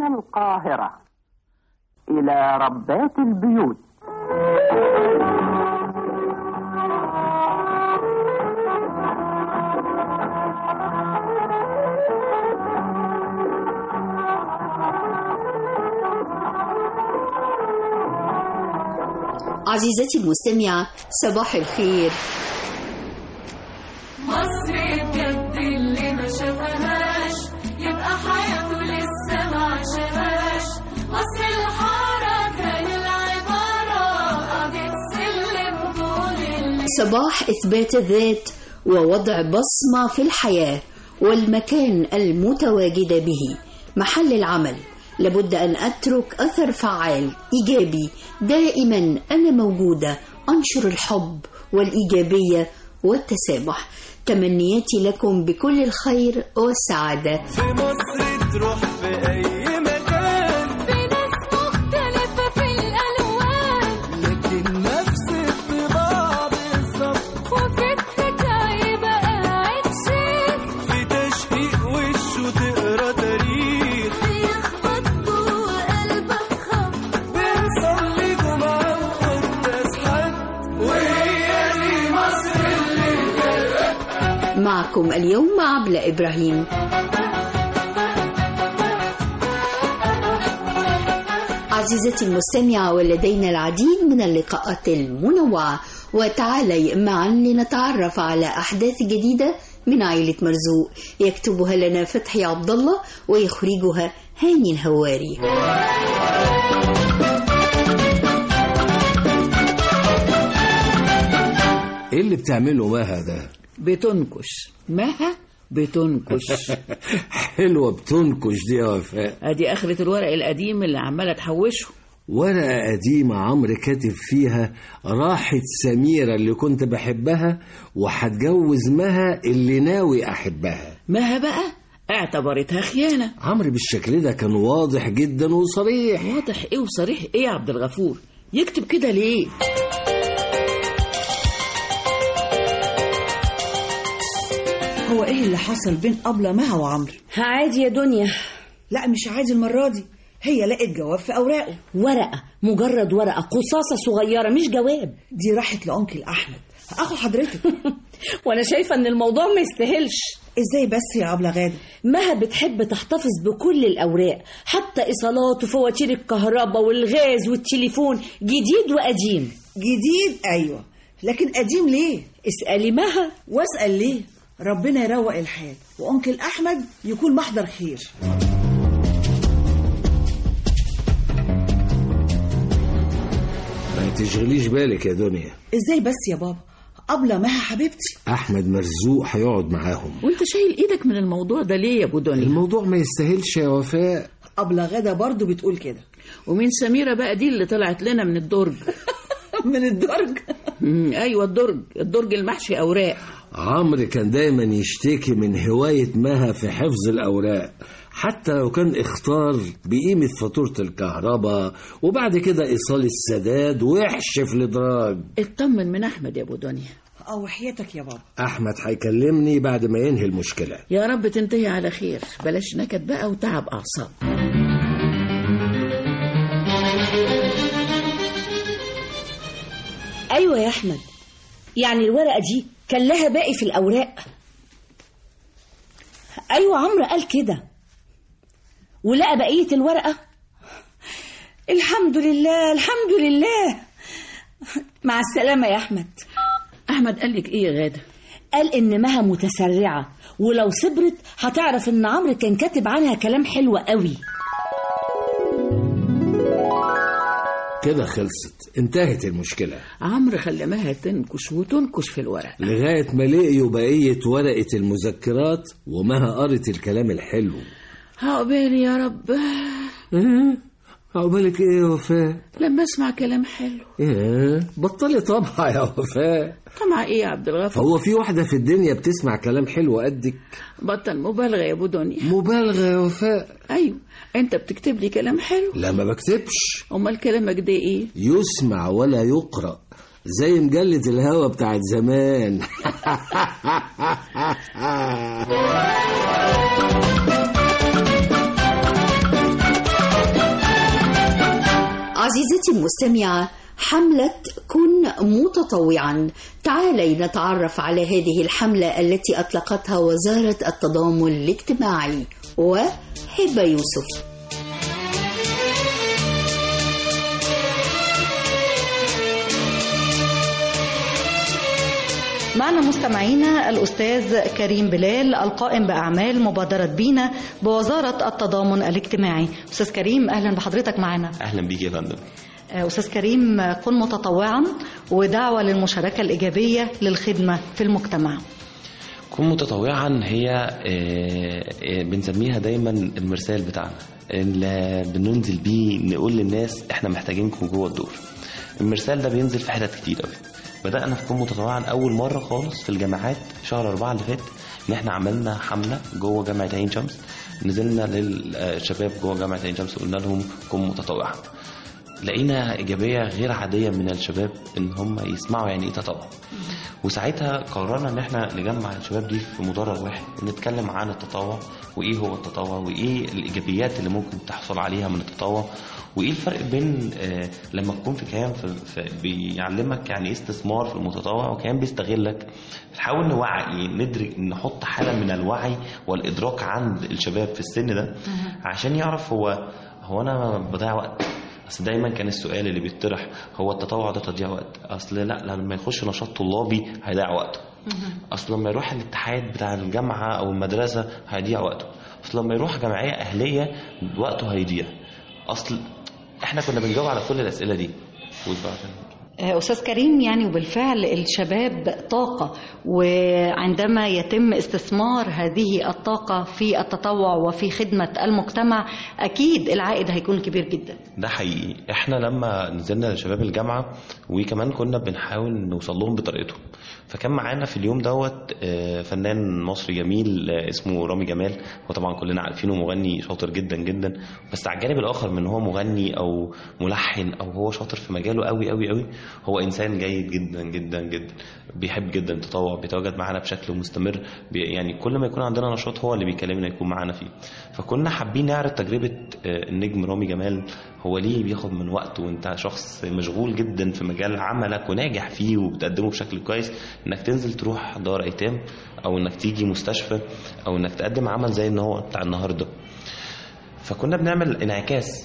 من القاهرة إلى ربات البيوت. عزيزتي المستمعة، صباح الخير. مصر بجد اللي ما شافهاش يبقى حياته لسه ما عاشهاش. مصر الحركة للعبارة قضية سلم طول صباح إثبات الذات ووضع بصمة في الحياة والمكان المتواجد به محل العمل. لابد أن أترك أثر فعال إيجابي. دائما أنا موجودة أنشر الحب والإيجابية والتسامح. تمنياتي لكم بكل الخير والسعادة. في مصر تروح في أي مكان، في ناس مختلفة في الألوان، لكن نفس الطباع بالظبط، وفي الحكاية بقى قاعد شيخ في تشقيق وشه تقرا تاريخ، بيخبط جوه قلبك خبط. بنصلي جمعة وقداس حد، وهي دي مصر اللي معكم اليوم عبلة إبراهيم. عزيزتي المستمعة، ولدينا العديد من اللقاءات المنوعة، وتعالي معا لنتعرف على أحداث جديدة من عائلة مرزوق. يكتبها لنا فتحي عبد الله ويخرجها هاني الهواري. ايه اللي بتعمله مها ده؟ بتنكش مها بتنكش. حلوة بتنكش دي يا وفاء. ادي اخرة الورق القديم اللي عمالة تحوشه. ورقة قديمة عمرو كاتب فيها راحت سميرة اللي كنت بحبها وهتجوز مها اللي ناوي أحبها. مها بقى اعتبرتها خيانة. عمرو بالشكل ده كان واضح جدا وصريح. واضح ايه وصريح ايه يا عبد الغفور؟ يكتب كده ليه؟ هو ايه اللي حصل بين أبلة مها وعمرو؟ عادي يا دنيا. لا مش عادي المرة دي، هي لقت جواب في أوراقه. ورقة، مجرد ورقة، قصاصة صغيرة مش جواب. دي راحت لأنكل أحمد أخو حضرتك. وانا شايفة ان الموضوع ما يستاهلش. ازاي بس يا أبلة غادة؟ مها بتحب تحتفظ بكل الأوراق، حتى إيصالات وفواتير الكهرباء والغاز والتليفون، جديد وقديم. جديد أيوة، لكن قديم ليه؟ اسألي مها. واسأل ليه؟ ربنا يروق الحال وأنكل أحمد يكون محضر خير. ما تشغليش بالك يا دنيا. ازاي بس يا بابا؟ أبلة مها حبيبتي. أحمد مرزوق هيقعد معاهم. وانت شايل ايدك من الموضوع ده ليه يا ابو دنيا؟ الموضوع ما يستاهلش يا وفاء. أبلة غادة برضو بتقول كده. ومين سميرة بقى دي اللي طلعت لنا من الدرج؟ من الدرج؟ ايوه الدرج المحشي اوراق. عمرو كان دايما يشتكي من هواية مها في حفظ الأوراق، حتى لو كان اختار بقيمة فاتورة الكهرباء وبعد كده إيصال السداد وحش في الإدراج. اطمن من أحمد يا أبو دنيا. أو حياتك يا بابا. أحمد هيكلمني بعد ما ينهي المشكلة. يا رب تنتهي على خير، بلاش نكد بقى وتعب أعصاب. أيوة يا أحمد، يعني الورقة دي كان لها باقي في الأوراق. أيوة عمرو قال كده ولقى بقية الورقة. الحمد لله الحمد لله. مع السلامة يا أحمد. أحمد قال لك إيه يا غادة؟ قال إن مها متسرعة، ولو صبرت هتعرف إن عمرو كان كاتب عنها كلام حلو قوي. كده خلصت، انتهت المشكلة. عمرو خلى مها تنكش وتنكش في الورق لغاية ما لقيوا بقية ورقة المذكرات ومها قرت الكلام الحلو. عقبالي يا رب. عقبالك ايه يا وفاء؟ لما اسمع كلام حلو. بطلي طبعا يا وفاء. طبعا ايه يا عبد الغفور؟ هو في واحدة في الدنيا بتسمع كلام حلو قدك؟ بطل مبالغة يا ابو دنيا. مبالغة يا وفاء؟ ايوه، انت بتكتب لي كلام حلو. لا ما بكتبش. امال كلامك ده ايه؟ يسمع ولا يقرأ، زي مجلة الهوا بتاعت زمان. عزيزتي المستمعة، حملة كن متطوعا. تعالي نتعرف على هذه الحملة التي أطلقتها وزارة التضامن الاجتماعي وهبة يوسف. معنا مستمعينا الأستاذ كريم بلال القائم بأعمال مبادرة بينا بوزارة التضامن الاجتماعي. أستاذ كريم، أهلا بحضرتك معنا. أهلا بيك يا فندم. أستاذ كريم، كن متطوعا ودعوة للمشاركة الإيجابية للخدمة في المجتمع. كن متطوعا هي بنسميها دايما المرسال بتاعنا اللي بننزل بيه نقول للناس احنا محتاجينكم جوه الدور. المرسال ده بينزل في حتت كتير قوي. بدأنا في كن متطوعا أول مرة خالص في الجامعات شهر 4 اللي فات، إن إحنا عملنا حملة جوه جامعة عين شمس. نزلنا للشباب جوه جامعة عين شمس وقلنا لهم كن متطوعا. لقينا إيجابية غير عادية من الشباب إن هم يسمعوا يعني إيه تطوع. وساعتها قررنا إن إحنا نجمع الشباب دي في مدرج واحد ونتكلم عن التطوع وإيه هو التطوع وإيه الإيجابيات اللي ممكن تحصل عليها من التطوع، وايه الفرق بين لما تكون في كيان بيعلمك يعني ايه استثمار في المتطوع وكيان بيستغلك. نحاول نوعي ندرك نحط حاله من الوعي والادراك عند الشباب في السن ده عشان يعرف هو انا بضيع وقت. اصل دايما كان السؤال اللي بيطرح هو التطوع ده تضييع وقت؟ اصل لا، لما يخش نشاط طلابي هيضيع وقته. اصل لما يروح الاتحاد بتاع الجامعه او المدرسه هيضيع وقته. اصل لما يروح جمعيه اهليه وقته هيضيع. اصل احنا كنا بنجاوب على كل الاسئله دي. أستاذ كريم، يعني وبالفعل الشباب طاقة، وعندما يتم استثمار هذه الطاقة في التطوع وفي خدمة المجتمع أكيد العائد هيكون كبير جدا. ده حقيقي. احنا لما نزلنا لشباب الجامعة وكمان كنا بنحاول نوصل لهم بطريقتهم، فكان معانا في اليوم دوت فنان مصري جميل اسمه رامي جمال. وطبعا كلنا عارفينه مغني شاطر جدا جدا، بس على الجانب الآخر من هو مغني أو ملحن أو هو شاطر في مجاله قوي قوي قوي، هو إنسان جيد جدا جدا جدا، بيحب جدا التطوع، بيتواجد معانا بشكل مستمر. يعني كل ما يكون عندنا نشاط هو اللي بيكلمنا يكون معانا فيه. فكنا حابين نعرض تجربة النجم رامي جمال. هو ليه بياخد من وقت وانت شخص مشغول جدا في مجال عملك وناجح فيه وبتقدمه بشكل كويس، انك تنزل تروح دار ايتام او انك تيجي مستشفى او انك تقدم عمل زي ان هو بتاع النهارده. فكنا بنعمل انعكاس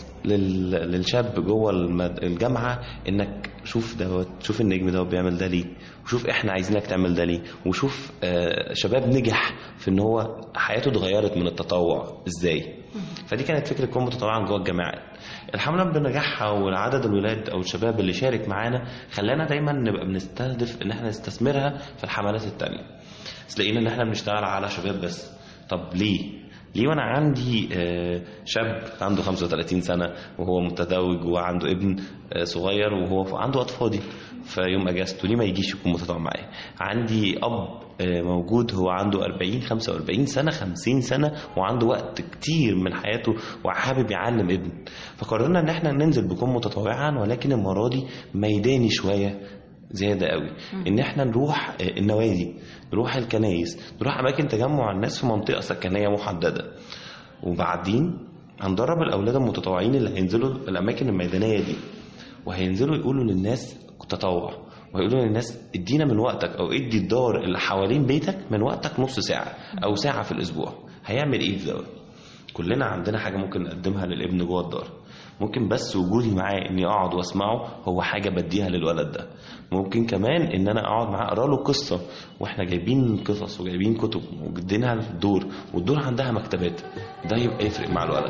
للشاب جوه الجامعه، انك شوف النجم ده بيعمل ده ليه، وشوف احنا عايزينك تعمل ده ليه، وشوف شباب نجح في ان هو حياته اتغيرت من التطوع ازاي. فدي كانت فكره كون متطوعا جوه الجامعات. الحمله بنجاحها والعدد الولاد او الشباب اللي شارك معانا خلانا دايما نبقى بنستهدف ان احنا نستثمرها في الحملات التانية. بس لقينا ان احنا بنشتغل على شباب بس. طب ليه وانا عندي شاب عنده 35 سنة وهو متزوج وعنده ابن صغير وهو عنده وقت فاضي في يوم اجازته، ليه ما يجيش يكون متطوع معايا؟ عندي اب موجود هو عنده 40 45 سنة 50 سنة وعنده وقت كتير من حياته وحابب يعلم ابن. فقررنا ان احنا ننزل بكون متطوعا، ولكن المرة دي ميداني شوية زيادة قوي. ان احنا نروح النوادي، نروح الكنايس، نروح اماكن تجمع الناس في منطقة سكنية محددة، وبعدين هندرب الاولاد المتطوعين اللي هينزلوا الاماكن الميدانية دي وهينزلوا يقولوا للناس تطوع، وهيقولوا للناس ادينا من وقتك او ادي الدار اللي حوالين بيتك من وقتك نص ساعة او ساعة في الاسبوع. هيعمل ايه في ده؟ كلنا عندنا حاجة ممكن نقدمها للابن جوه الدار. ممكن بس وجودي معاه اني اقعد واسمعه هو حاجة بديها للولد ده. ممكن كمان ان انا اقعد معاه اقرا له قصة، واحنا جايبين قصص وجايبين كتب وجدينها للدور، والدور عندها مكتبات، ده يبقى يفرق مع الولد.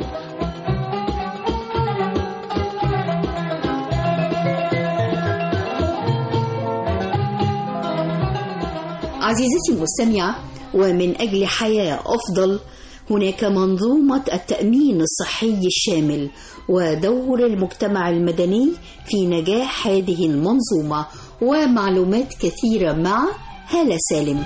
عزيزتي المستمعة، ومن أجل حياة أفضل هناك منظومة التأمين الصحي الشامل ودور المجتمع المدني في نجاح هذه المنظومة، ومعلومات كثيرة مع هالة سالم.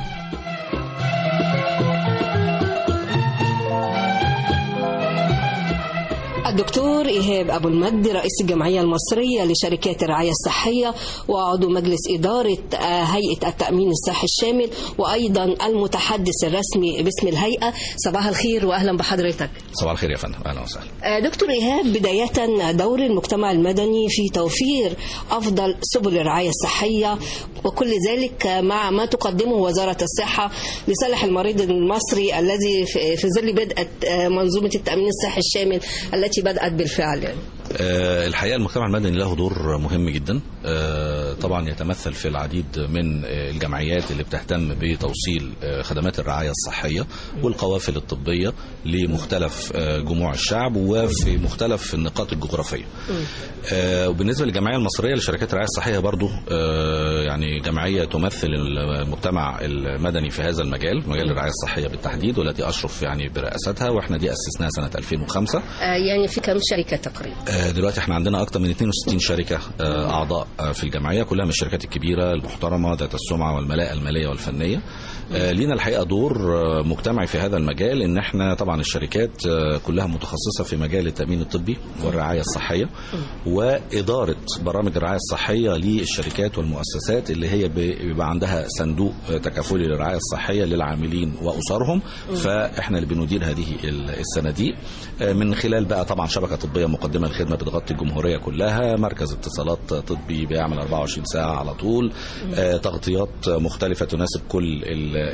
الدكتور إيهاب أبو المجد رئيس الجمعية المصرية لشركات الرعاية الصحية وعضو مجلس إدارة هيئة التأمين الصحي الشامل وأيضا المتحدث الرسمي باسم الهيئة. صباح الخير وأهلا بحضرتك. صباح الخير يا فندم، أهلا وسهلا. دكتور إيهاب، بداية دور المجتمع المدني في توفير أفضل سبل الرعاية الصحية وكل ذلك مع ما تقدمه وزارة الصحة لصالح المريض المصري الذي في ظل بدء منظومة التأمين الصحي الشامل التي بدأت بالفعل. الحقيقة المجتمع المدني له دور مهم جدا، طبعا يتمثل في العديد من الجمعيات اللي بتهتم بتوصيل خدمات الرعاية الصحية والقوافل الطبية لمختلف جموع الشعب وفي مختلف النقاط الجغرافية. وبالنسبة للجمعية المصرية لشركات الرعاية الصحية برضو يعني جمعية تمثل المجتمع المدني في هذا المجال، مجال الرعاية الصحية بالتحديد، والتي أشرف يعني برئاستها، واحنا دي أسسناها سنة 2005. يعني في كم شركة تقريبا؟ دلوقتي احنا عندنا أكثر من 62 شركة أعضاء في الجمعية، كلها من الشركات الكبيرة المحترمة ذات السمعة والملاءة المالية والفنية. لينا الحقيقة دور مجتمعي في هذا المجال، ان احنا طبعا الشركات كلها متخصصة في مجال التأمين الطبي والرعاية الصحية وإدارة برامج الرعاية الصحية للشركات والمؤسسات اللي هي بيبقى عندها صندوق تكافلي للرعاية الصحية للعاملين وأسرهم. فاحنا اللي بندير هذه الصناديق من خلال بقى طبعا شبكة طبية مقدمة الخدمة بتغطي الجمهورية كلها، مركز اتصالات طبي بيعمل 24 ساعة على طول، تغطيات مختلفة تناسب كل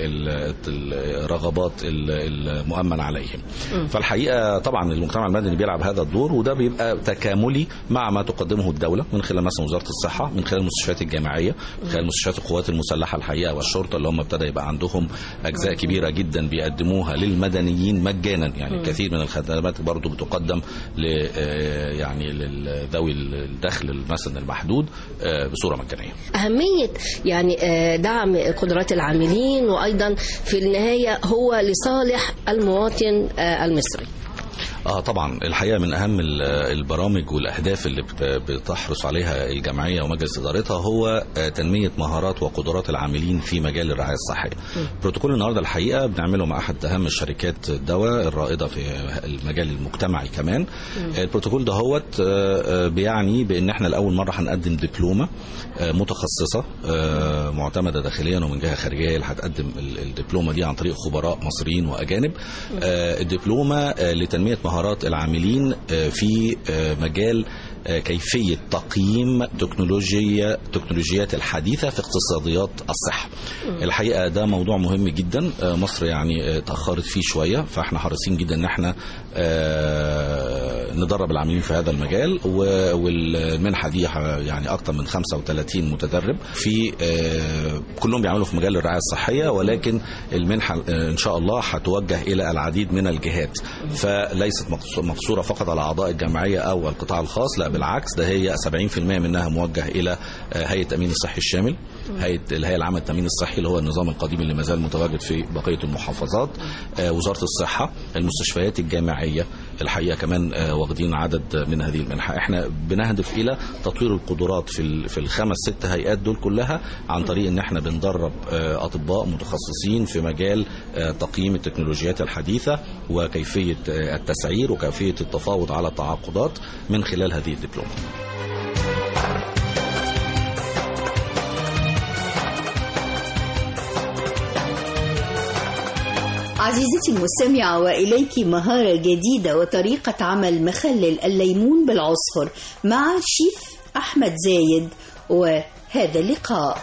الرغبات المؤمن عليهم. فالحقيقة طبعا المجتمع المدني بيلعب هذا الدور، وده بيبقى تكاملي مع ما تقدمه الدولة من خلال مثلا وزارة الصحة، من خلال المستشفيات الجامعية، من خلال مستشفيات القوات المسلحة الحقيقة والشرطة اللي هم ابتدى يبقى عندهم أجزاء كبيرة جدا بيقدموها للمدنيين مجانا. يعني كثير من الخدمات برضو بتقدم يعني لذوي الدخل مثلا المحدود بصورة مجانية. أهمية يعني دعم قدرات العاملين وأيضا في النهاية هو لصالح المواطن المصري. طبعا الحقيقة من أهم البرامج والأهداف اللي بتحرص عليها الجمعية ومجلس إدارتها هو تنمية مهارات وقدرات العاملين في مجال الرعاية الصحية. بروتوكول النهاردة الحقيقة بنعمله مع أحد أهم الشركات الدواء الرائدة في المجال المجتمعي كمان. البروتوكول ده هو بيعني بأن احنا لأول مرة هنقدم دبلومة متخصصة معتمدة داخليا ومن جهة خارجية اللي هتقدم الدبلومة دي عن طريق خبراء مصريين وأجانب. الدبلومة لتنمية مهارات العاملين في مجال كيفية تقييم تكنولوجيات الحديثة في اقتصاديات الصحة. الحقيقة ده موضوع مهم جدا، مصر يعني تأخرت فيه شوية، فاحنا حريصين جدا ان احنا ندرب العاملين في هذا المجال. والمنحة دي يعني اكتر من 35 متدرب في كلهم بيعملوا في مجال الرعاية الصحية، ولكن المنحة ان شاء الله هتوجه الى العديد من الجهات، فليست مقصورة فقط على اعضاء الجمعية او القطاع الخاص، لا بالعكس، ده هي 70% منها موجه الى هيئة التأمين الصحي الشامل، الهيئة العامة للتأمين الصحي اللي هو النظام القديم اللي ما زال متواجد في بقية المحافظات، وزارة الصحة، المستشفيات الجامعية الحقيقة كمان واخدين عدد من هذه المنحة. احنا بنهدف الى تطوير القدرات في الخمس 6 هيئات دول كلها عن طريق ان احنا بندرب اطباء متخصصين في مجال تقييم التكنولوجيات الحديثة وكيفية التسعير وكيفية التفاوض على التعاقدات من خلال هذه الدبلومة. عزيزتي المستمعة، وإليك مهارة جديدة وطريقة عمل مخلل الليمون بالعصفر مع شيف أحمد زايد، وهذا اللقاء.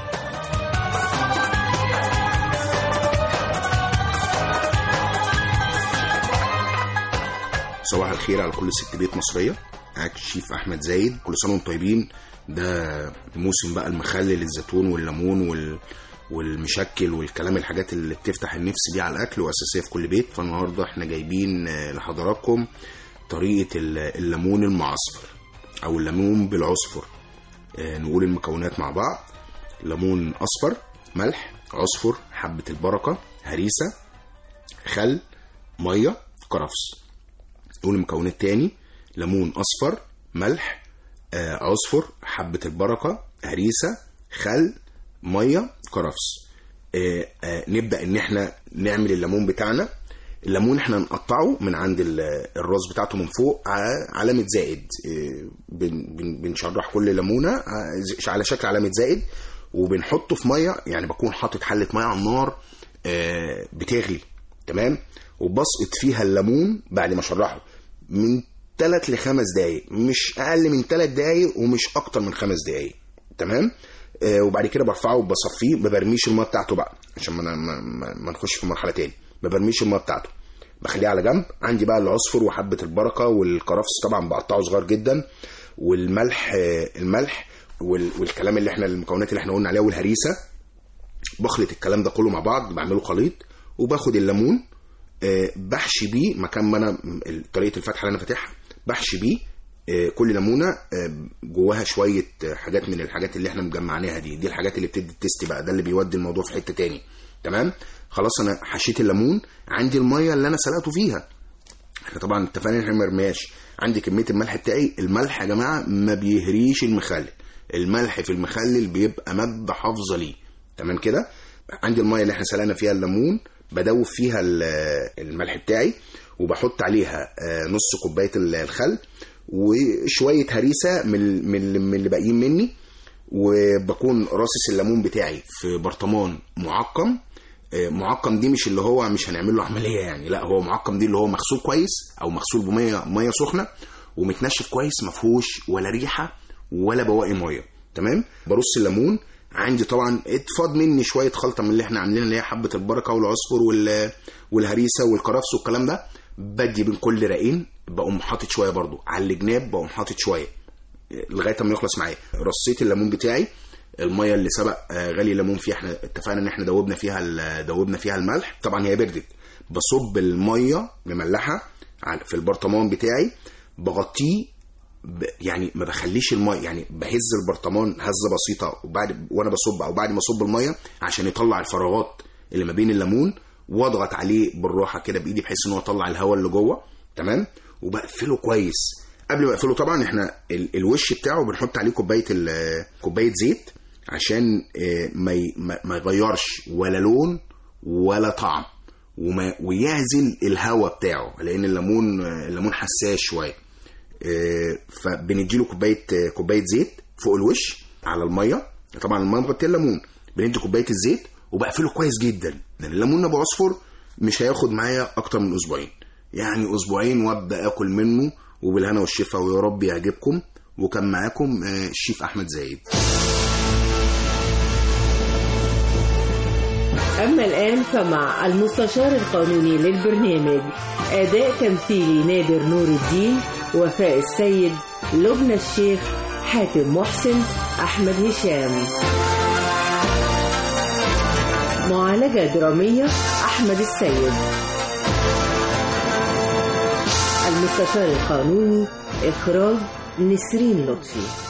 صباح الخير على كل ست بيت مصرية، معاك الشيف أحمد زايد. كل سنة وانتم طيبين. ده موسم بقى المخلل، الزيتون والليمون والمشكل والكلام، الحاجات اللي بتفتح النفس دي على الأكل وأساسية في كل بيت. فالنهاردة احنا جايبين لحضراتكم طريقة الليمون المعصفر أو الليمون بالعصفر. نقول المكونات مع بعض: ليمون أصفر، ملح، عصفر، حبة البركة، هريسة، خل، مية، كرفس. نقول المكونات تاني: ليمون أصفر، ملح، عصفر، حبة البركة، هريسة، خل، مية، كرفس. نبدأ ان احنا نعمل الليمون بتاعنا. الليمون احنا نقطعه من عند الراس بتاعته من فوق علامة زائد، بنشرح كل ليمونة على شكل علامة زائد، وبنحطه في مية، يعني بكون حاطط حلة مية على النار بتغلي، تمام، وبسقط فيها الليمون بعد ما شرحه من 3 ل 5 دقايق، مش اقل من 3 دقايق ومش اكتر من 5 دقايق، تمام. وبعد كده برفعه وبصفيه، ما برميش الميه بتاعته بقى عشان ما نخش في مرحله تاني، ما برميش الميه بتاعته، بخليه على جنب. عندي بقى العصفر وحبه البركه والكرفس طبعا بقطعه صغير جدا، الملح والكلام اللي احنا المكونات اللي احنا قلنا عليها والهريسه، بخلط الكلام ده كله مع بعض، بعمله خليط، وباخد الليمون بحشي بيه مكان ما انا طريقه الفتحه اللي انا فاتحها، بحشي بيه كل ليمونه جواها شويه حاجات من الحاجات اللي احنا مجمعناها دي الحاجات اللي بتدي التيست بقى، ده اللي بيودي الموضوع في حته تاني، تمام. خلاص انا حشيت الليمون، عندي الميه اللي انا سلقته فيها، احنا طبعا اتفقنا ان احنا ما نرميهاش. عندي كميه الملح بتاعي، الملح يا جماعه ما بيهريش المخلل، الملح في المخلل بيبقى ماده حافظه ليه، تمام كده. عندي الميه اللي احنا سلقنا فيها الليمون، بدوب فيها الملح بتاعي، وبحط عليها نص كوبايه الخل وشويه هريسه من اللي باقيين مني، وبكون راصص الليمون بتاعي في برطمان معقم. معقم دي مش اللي هو مش هنعمل له عمليه يعني، لا هو معقم دي اللي هو مغسول كويس او مغسول بميه سخنه ومتنشف كويس، ما فيهوش ولا ريحه ولا بواقي ميه، تمام. برص الليمون، عندي طبعا اتفاض مني شويه خلطه من اللي احنا عاملينها اللي هي حبه البركه والعصفر والهريسه والكرفس والكلام ده، بدي بين كل رقين بقوم حاطط شويه برضو على الجناب، بقوم حاطط شويه لغايه ما يخلص معايا. رصيت الليمون بتاعي، الميه اللي سبق غلي الليمون فيها، احنا اتفقنا ان احنا دوبنا فيها الملح، طبعا هي بردت، بصب الميه مملحه في البرطمان بتاعي، بغطيه يعني ما بخليش الميه، يعني بهز البرطمان هزه بسيطه وانا بصب او بعد ما اصب الميه عشان يطلع الفراغات اللي ما بين الليمون، واضغط عليه بالراحه كده بايدي بحيث ان هو يطلع الهواء اللي جوه، تمام. وبقفله كويس. قبل ما اقفله طبعا احنا الوش بتاعه بنحط عليه كوبايه زيت عشان ما يغيرش ولا لون ولا طعم، ويعزل الهواء بتاعه، لان الليمون حساس شويه. فبنديله كوبايه زيت فوق الوش على الميه، طبعا الميه مغطيه الليمون، بندي كوبايه الزيت وبقفله كويس جدا، لان الليمون ابو عصفر مش هياخد معايا اكتر من اسبوعين، يعني اسبوعين وابدا اكل منه، وبالهنا والشفا، ويا رب يعجبكم. وكان معاكم الشيف احمد زايد. أما الآن فمع المستشار القانوني للبرنامج، أداء تمثيلي نادر نور الدين، وفاء السيد، لبنى الشيخ، حاتم محسن، أحمد هشام. معالجة درامية أحمد السيد. المستشار القانوني، إخراج نسرين لطفي.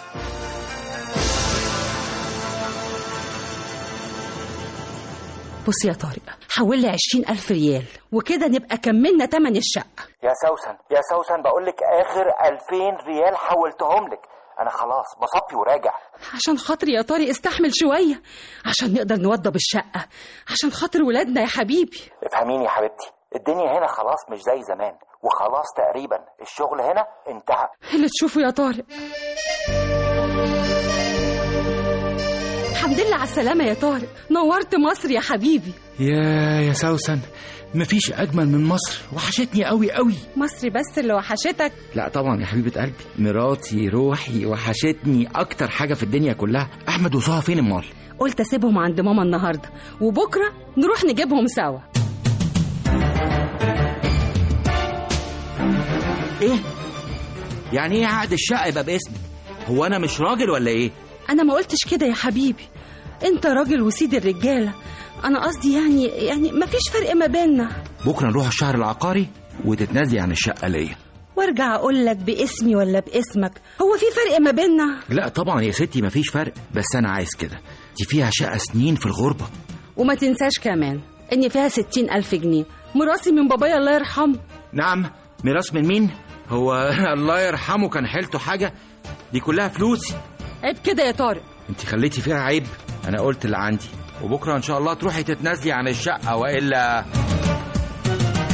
بص يا طارق، حول لي 20,000 ريال وكده نبقى كملنا تمن الشقة. يا سوسن بقولك آخر 2000 ريال حولتهم لك، أنا خلاص بصفي وراجع. عشان خاطري يا طارق استحمل شوية، عشان نقدر نوضب الشقة، عشان خاطر ولادنا يا حبيبي. افهميني يا حبيبتي، الدنيا هنا خلاص مش زي زمان، وخلاص تقريبا الشغل هنا انتهى. اللي تشوفه يا طارق. الحمد لله على السلامة يا طارق، نورت مصر يا حبيبي. يا سوسن، مفيش أجمل من مصر، وحشتني قوي قوي. مصر بس اللي وحشتك؟ لا طبعا يا حبيبة قلبي، مراتي روحي وحشتني أكتر حاجة في الدنيا كلها. أحمد وصها فين امال؟ قلت أسيبهم عند ماما النهاردة، وبكرة نروح نجيبهم سوا. إيه؟ يعني إيه عقد الشقة يبقى باسمي؟ هو أنا مش راجل ولا إيه؟ أنا ما قلتش كده يا حبيبي، أنت راجل وسيد الرجالة، أنا قصدي يعني مفيش فرق ما بيننا. بكرة نروح الشهر العقاري وتتنازلي عن الشقة ليا، وارجع أقول لك باسمي ولا باسمك، هو في فرق ما بيننا؟ لا طبعا يا ستي مفيش فرق، بس أنا عايز كده، دي فيها شقة سنين في الغربة. وما تنساش كمان إن فيها 60,000 جنيه مراسي من بابايا الله يرحمه. نعم، ميراث من مين؟ هو الله يرحمه كان حيلته حاجة؟ دي كلها فلوسي. عيب كده يا طارق. انت خليتي فيها عيب، انا قلت اللي عندي، وبكره ان شاء الله تروحي تتنازلي عن الشقه، والا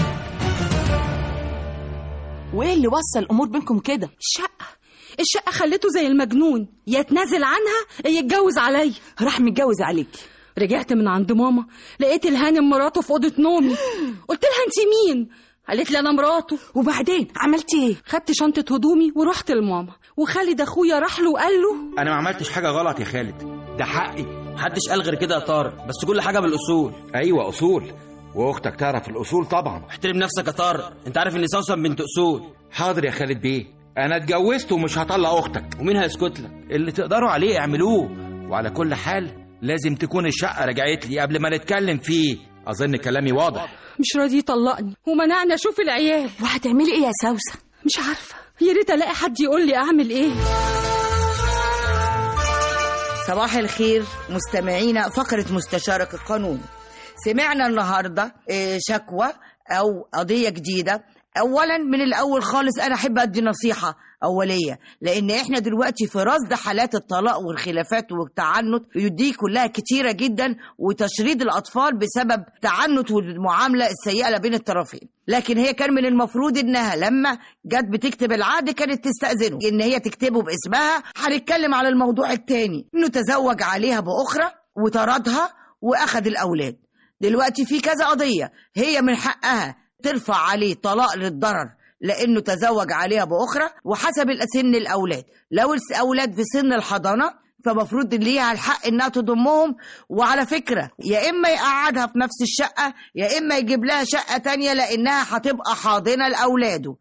وايه اللي وصل الامور بينكم كده؟ الشقة خليته زي المجنون، يتنازل عنها يتجوز عليا. راح متجوز عليك؟ رجعت من عند ماما لقيت الهانم مراته في أوضة نومي. قلت لها انت مين؟ قالت لي انا مراته. وبعدين عملتي ايه؟ خدت شنطة هدومي ورحت لماما، وخالد اخويا راح له وقال له انا ما عملتش حاجة غلط يا خالد، ده حقي. محدش قال غير كده يا طارق، بس كل حاجة بالاصول. ايوه اصول، واختك تعرف الاصول طبعا. احترم نفسك يا طارق، انت عارف ان سوسن بنت اصول. حاضر يا خالد بيه، انا اتجوزت ومش هطلع اختك. ومين هيسكت لك؟ اللي تقدروا عليه اعملوه، وعلى كل حال لازم تكون الشقة رجعت لي قبل ما نتكلم فيه. اظن كلامي واضح. مش راضي يطلقني ومنعني اشوف العيال. وهتعملي ايه يا سوسن؟ مش عارفة، يا ريت الاقي حد يقول لي اعمل ايه. صباح الخير مستمعينا فقرة مستشارك القانوني. سمعنا النهاردة شكوى أو قضية جديدة. أولا من الأول خالص أنا أحب أدي نصيحة أولية، لأن إحنا دلوقتي في رصد حالات الطلاق والخلافات والتعنت، دي كلها كتيرة جدا، وتشريد الأطفال بسبب التعنت والمعاملة السيئة بين الطرفين. لكن هي كان من المفروض إنها لما جت بتكتب العقد كانت تستأذنه إن هي تكتبه باسمها. هنتكلم على الموضوع التاني، إنه تزوج عليها بأخرى وطردها وأخذ الأولاد. دلوقتي في كذا قضية هي من حقها ترفع عليه طلاق للضرر لأنه تزوج عليها بأخرى، وحسب سن الأولاد. لو الأولاد في سن الحضانة فمفروض ليها الحق إنها تضمهم. وعلى فكرة يا إما يقعدها في نفس الشقة يا إما يجيب لها شقة تانية لأنها هتبقى حاضنة لأولاده.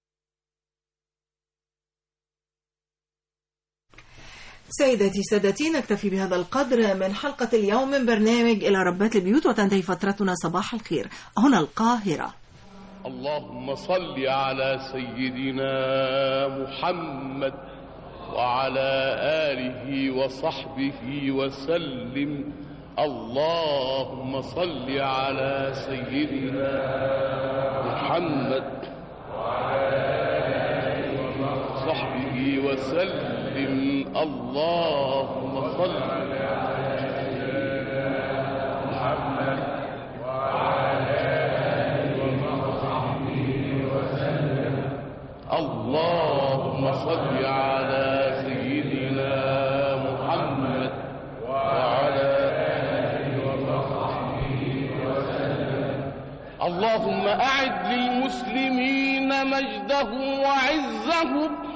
سيداتي سادتي، نكتفي بهذا القدر من حلقة اليوم من برنامج إلى ربات البيوت، وتنتهي فترتنا صباح الخير هنا القاهرة. اللهم صل على سيدنا محمد وعلى آله وصحبه وسلم. اللهم صل على سيدنا محمد وعلى آله وصحبه وسلم. اللهم صل على سيدنا محمد وعلى آله وصحبه وسلم. اللهم صل على سيدنا محمد وعلى آله وصحبه وسلم. اللهم أعد للمسلمين مجدهم وعزهم،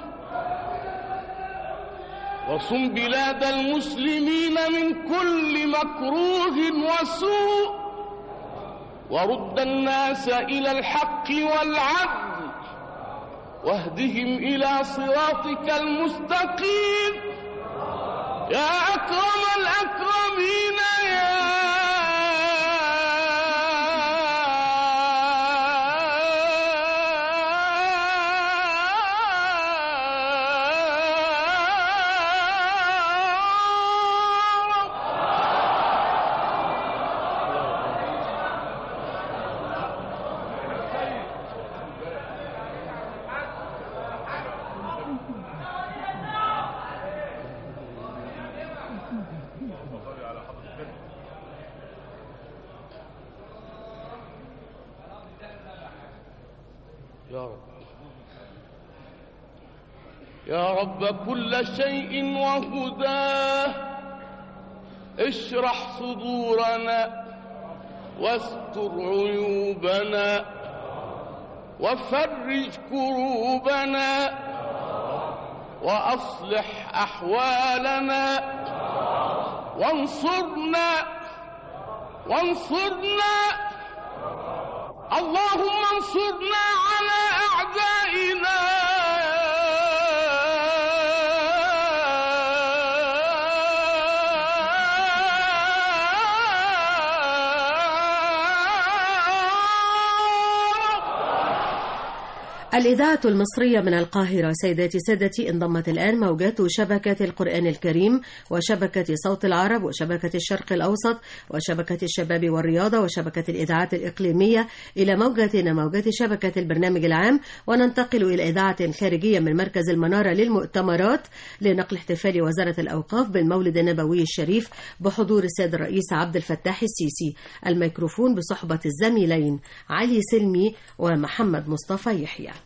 وصم بلاد المسلمين من كل مكروه وسوء، ورد الناس إلى الحق والعدل، واهدهم إلى صراطك المستقيم يا أكرم الأكرمين يا يا رب كل شيء وهداه، اشرح صدورنا واستر عيوبنا وفرج كروبنا وأصلح أحوالنا وانصرنا اللهم انصرنا على أعدائنا. الإذاعة المصرية من القاهرة. سيداتي سادتي، انضمت الآن موجات شبكة القرآن الكريم وشبكة صوت العرب وشبكة الشرق الأوسط وشبكة الشباب والرياضة وشبكة الإذاعات الإقليمية إلى موجاتنا موجات شبكة البرنامج العام، وننتقل إلى إذاعة خارجية من مركز المنارة للمؤتمرات لنقل احتفال وزارة الأوقاف بالمولد النبوي الشريف بحضور السيد الرئيس عبد الفتاح السيسي. الميكروفون بصحبة الزميلين علي سلمي ومحمد مصطفى يحيى.